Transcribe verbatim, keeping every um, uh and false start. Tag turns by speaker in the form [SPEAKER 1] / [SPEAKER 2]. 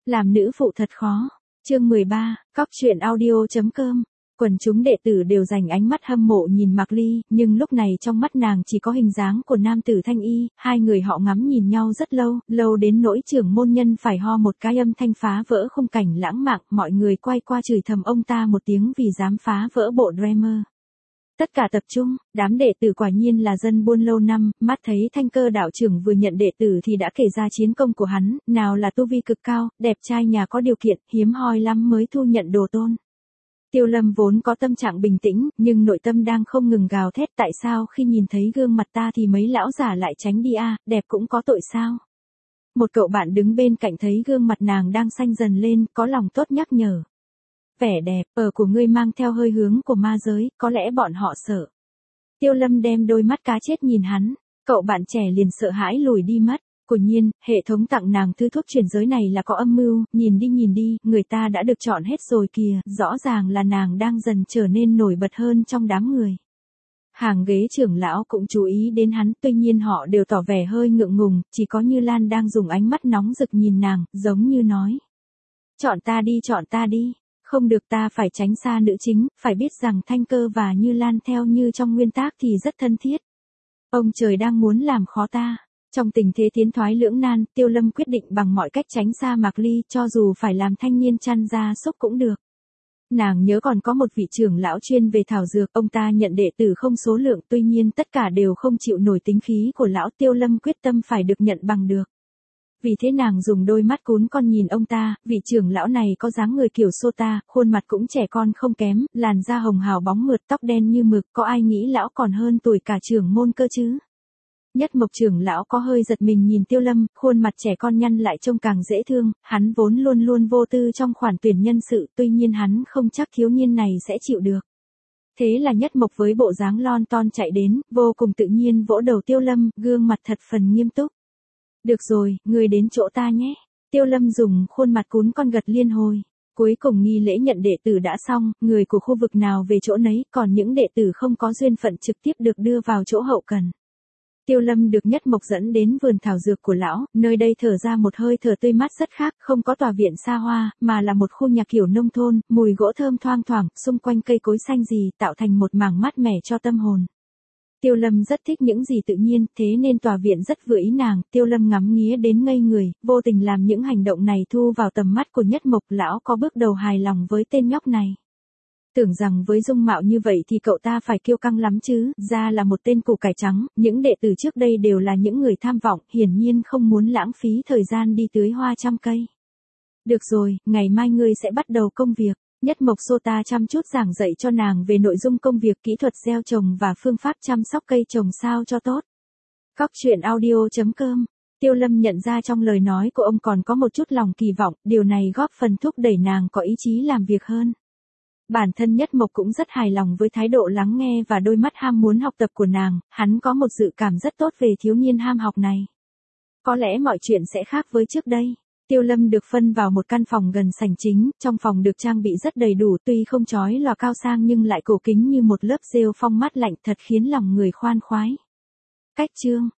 [SPEAKER 1] Làm nữ phụ thật khó. Chương mười ba, cóc truyện audio chấm com. Quần chúng đệ tử đều dành ánh mắt hâm mộ nhìn Mạc Ly, nhưng lúc này trong mắt nàng chỉ có hình dáng của nam tử Thanh Y, hai người họ ngắm nhìn nhau rất lâu, lâu đến nỗi trưởng môn nhân phải ho một cái âm thanh phá vỡ khung cảnh lãng mạn, mọi người quay qua chửi thầm ông ta một tiếng vì dám phá vỡ bộ Dreamer. Tất cả tập trung, đám đệ tử quả nhiên là dân buôn lâu năm, mắt thấy Thanh Cơ đạo trưởng vừa nhận đệ tử thì đã kể ra chiến công của hắn, nào là tu vi cực cao, đẹp trai nhà có điều kiện, hiếm hoi lắm mới thu nhận đồ tôn. Tiêu Lâm vốn có tâm trạng bình tĩnh, nhưng nội tâm đang không ngừng gào thét tại sao khi nhìn thấy gương mặt ta thì mấy lão giả lại tránh đi a, đẹp cũng có tội sao? Một cậu bạn đứng bên cạnh thấy gương mặt nàng đang xanh dần lên, có lòng tốt nhắc nhở. Vẻ đẹp, ở của ngươi mang theo hơi hướng của ma giới, có lẽ bọn họ sợ. Tiêu Lâm đem đôi mắt cá chết nhìn hắn, cậu bạn trẻ liền sợ hãi lùi đi mất. Quả nhiên, hệ thống tặng nàng thứ thuốc chuyển giới này là có âm mưu, nhìn đi nhìn đi, người ta đã được chọn hết rồi kìa, rõ ràng là nàng đang dần trở nên nổi bật hơn trong đám người. Hàng ghế trưởng lão cũng chú ý đến hắn, tuy nhiên họ đều tỏ vẻ hơi ngượng ngùng, chỉ có Như Lan đang dùng ánh mắt nóng rực nhìn nàng, giống như nói. Chọn ta đi, chọn ta đi. Không được, ta phải tránh xa nữ chính, phải biết rằng Thanh Cơ và Như Lan theo như trong nguyên tác thì rất thân thiết. Ông trời đang muốn làm khó ta. Trong tình thế tiến thoái lưỡng nan, Tiêu Lâm quyết định bằng mọi cách tránh xa Mạc Ly, cho dù phải làm thanh niên chăn gia súc cũng được. Nàng nhớ còn có một vị trưởng lão chuyên về thảo dược, ông ta nhận đệ tử không số lượng, tuy nhiên tất cả đều không chịu nổi tính khí của lão. Tiêu Lâm quyết tâm phải được nhận bằng được. Vì thế nàng dùng đôi mắt cún con nhìn ông ta, vị trưởng lão này có dáng người kiểu Sota, khuôn mặt cũng trẻ con không kém, làn da hồng hào bóng mượt, tóc đen như mực, có ai nghĩ lão còn hơn tuổi cả trưởng môn cơ chứ? Nhất Mộc trưởng lão có hơi giật mình nhìn Tiêu Lâm, khuôn mặt trẻ con nhăn lại trông càng dễ thương, hắn vốn luôn luôn vô tư trong khoản tuyển nhân sự, tuy nhiên hắn không chắc thiếu niên này sẽ chịu được. Thế là Nhất Mộc với bộ dáng lon ton chạy đến, vô cùng tự nhiên vỗ đầu Tiêu Lâm, gương mặt thật phần nghiêm túc. Được rồi, người đến chỗ ta nhé. Tiêu Lâm dùng khuôn mặt cún con gật liên hồi. Cuối cùng nghi lễ nhận đệ tử đã xong, người của khu vực nào về chỗ nấy, còn những đệ tử không có duyên phận trực tiếp được đưa vào chỗ hậu cần. Tiêu Lâm được Nhất Mộc dẫn đến vườn thảo dược của lão, nơi đây thở ra một hơi thở tươi mát rất khác, không có tòa viện xa hoa, mà là một khu nhà kiểu nông thôn, mùi gỗ thơm thoang thoảng, xung quanh cây cối xanh rì, tạo thành một mảng mát mẻ cho tâm hồn. Tiêu Lâm rất thích những gì tự nhiên, thế nên tòa viện rất vừa ý nàng. Tiêu Lâm ngắm nghía đến ngây người, vô tình làm những hành động này thu vào tầm mắt của Nhất Mộc. Lão có bước đầu hài lòng với tên nhóc này. Tưởng rằng với dung mạo như vậy thì cậu ta phải kiêu căng lắm chứ, ra là một tên củ cải trắng. Những đệ tử trước đây đều là những người tham vọng, hiển nhiên không muốn lãng phí thời gian đi tưới hoa trăm cây. Được rồi, ngày mai ngươi sẽ bắt đầu công việc. Nhất Mộc Sota chăm chút giảng dạy cho nàng về nội dung công việc, kỹ thuật gieo trồng và phương pháp chăm sóc cây trồng sao cho tốt. Cóc truyện audio chấm com. Tiêu Lâm nhận ra trong lời nói của ông còn có một chút lòng kỳ vọng, điều này góp phần thúc đẩy nàng có ý chí làm việc hơn. Bản thân Nhất Mộc cũng rất hài lòng với thái độ lắng nghe và đôi mắt ham muốn học tập của nàng, hắn có một dự cảm rất tốt về thiếu niên ham học này. Có lẽ mọi chuyện sẽ khác với trước đây. Tiêu Lâm được phân vào một căn phòng gần sảnh chính, trong phòng được trang bị rất đầy đủ, tuy không chói lòa cao sang nhưng lại cổ kính như một lớp rêu phong mát lạnh, thật khiến lòng người khoan khoái. Cách chương